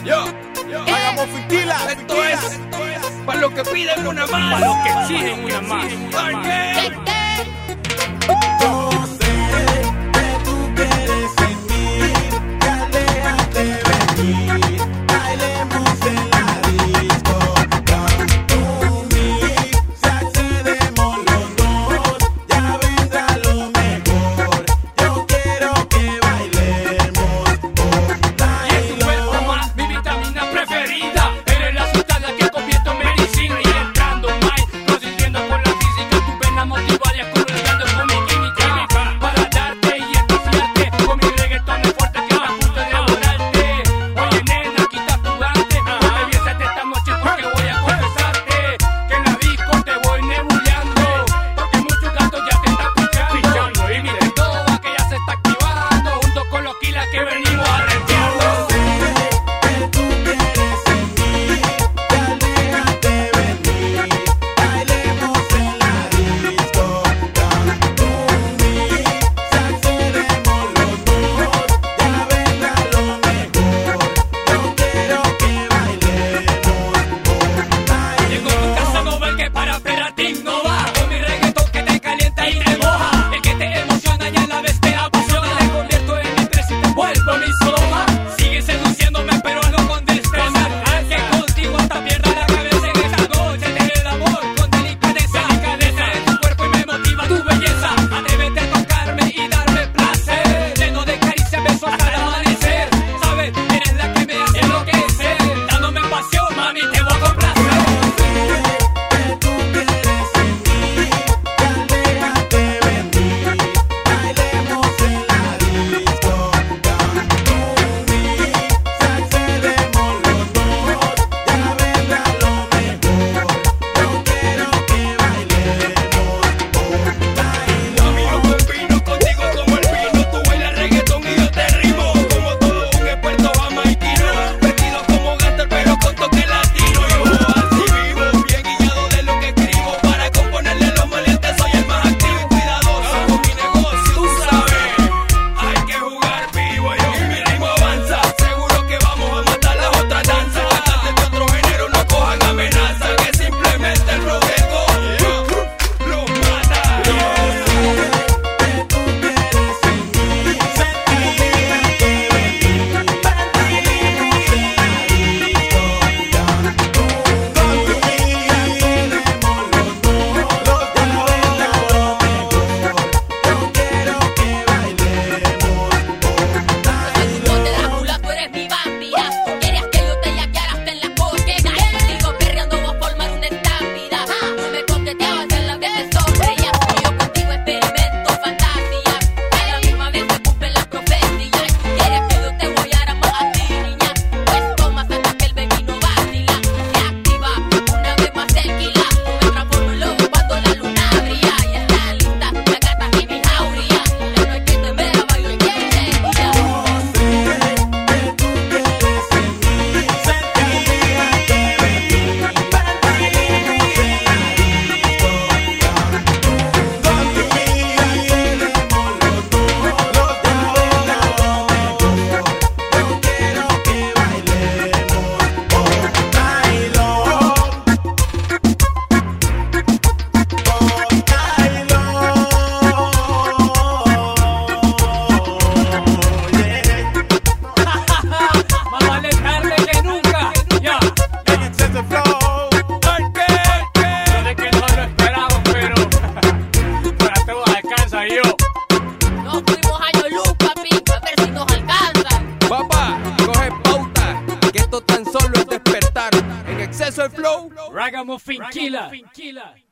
Hagamos finquila. Esto es para los que piden una más, para los que exigen una más. Yo sé que tú quieres en mí, que aléjate de mí. Bailemos en la disco, come to me. Si accedemos los dos, ya vendrá lo mejor. Yo quiero que bailemos Y es tu cuerpo más, mi vitamina preferida. Eres la sustancia que convierto en medicina. Y entrando más, no sintiendo con la física. Tu pena motivaria colorando con mi química. Para darte y estaciarte con mi reggaetón es fuerte que está a punto de enamorarte. Oye nena, quita tu arte. No me vienes esta noche porque voy a confesarte que en la disco te voy nebuleando. Porque muchos gatos ya te están pichando. Y mire todo que ya se está activando. Junto con los kilas que venimos a rentearlo. que tú quieres en mí, que aléjate de mí. Bailemos en la disco, come to me. Si accedemos los dos, ya vendrá lo mejor. Yo quiero que bailemos Llego a tu casa, no ves que para Peratín no va. Con mi reggaetón que te calienta y te moja. El que te emociona y a la vez te apasiona. Te convierto en mi tres y te vuelvo mi soma. Sigue seduciéndome pero no con destreza. Que contigo hasta pierda la cabeza en esta noche. Te el amor con delicadeza. Delicadeza en tu cuerpo y me motiva tu belleza. Atrévete a tocarme y darme placer. Lleno de caricias, besos hasta el amanecer. Sabes, eres la que me hace enloquecer. Dándome pasión, mami, te voy a complacer. que tú quieres en mí, que aléjate de mí. Bailemos en la disco, come to me. Si accedemos los dos, ya vendrá lo mejor. Yo quiero que bailemos Mami, yo combino contigo como el vino. Tú bailas reggaetón y yo te rimo. Como todo un experto jamaiquino. Vestido como gangster pero con toque latino. Yo así vivo, bien guiado de lo que escribo. Para componerle los maleantes soy el más activo y cuidadoso con mi negocio. Tú sabes, hay que jugar vivo. Yo y mi ritmo avanza. Seguro que vamos a matar las otras danzas. Cantantes de otro género no cojan amenaza. Que simplemente el reggaetón los mata. que tú quieres en mí, aléjate de mí. Bailemos en la disco, come to me. Si accedemos los dos, ya vendrá lo mejor. Yo quiero que bailemos Ponte Drácula, tú eres mi vampira. Querías que yo te yaqueara hasta en la cochera. Contigo perreando voy a formar una estampida. No me coqueteabas en la vez de sonreía. Y yo contigo experimento fantasía. A la misma vez se cumplen las profecías. Quieres que yo te voyara más a ti, niña. Pues toma hasta que el bebé no vacila. Se activa una vez más tequila. Me transformo en lobo cuando la luna brilla. Y está lista la gata y mi jauría. Ya no hay que temer a bailar y que que tú quieres en mí, aléjate de mí. Bailemos en la disco, come to me. Accedemos los dos, ya vendrá lo mejor. Yo quiero que Más vale tarde que nunca. Ya. Exceso flow. Yo sé que no lo esperamos, pero para todo alcanza yo. Nos fuimos a Yolú, papi, a ver si nos alcanzan. Papá, coge pauta. Que esto tan solo es despertar. En exceso el flow. Ragamuffin Killer.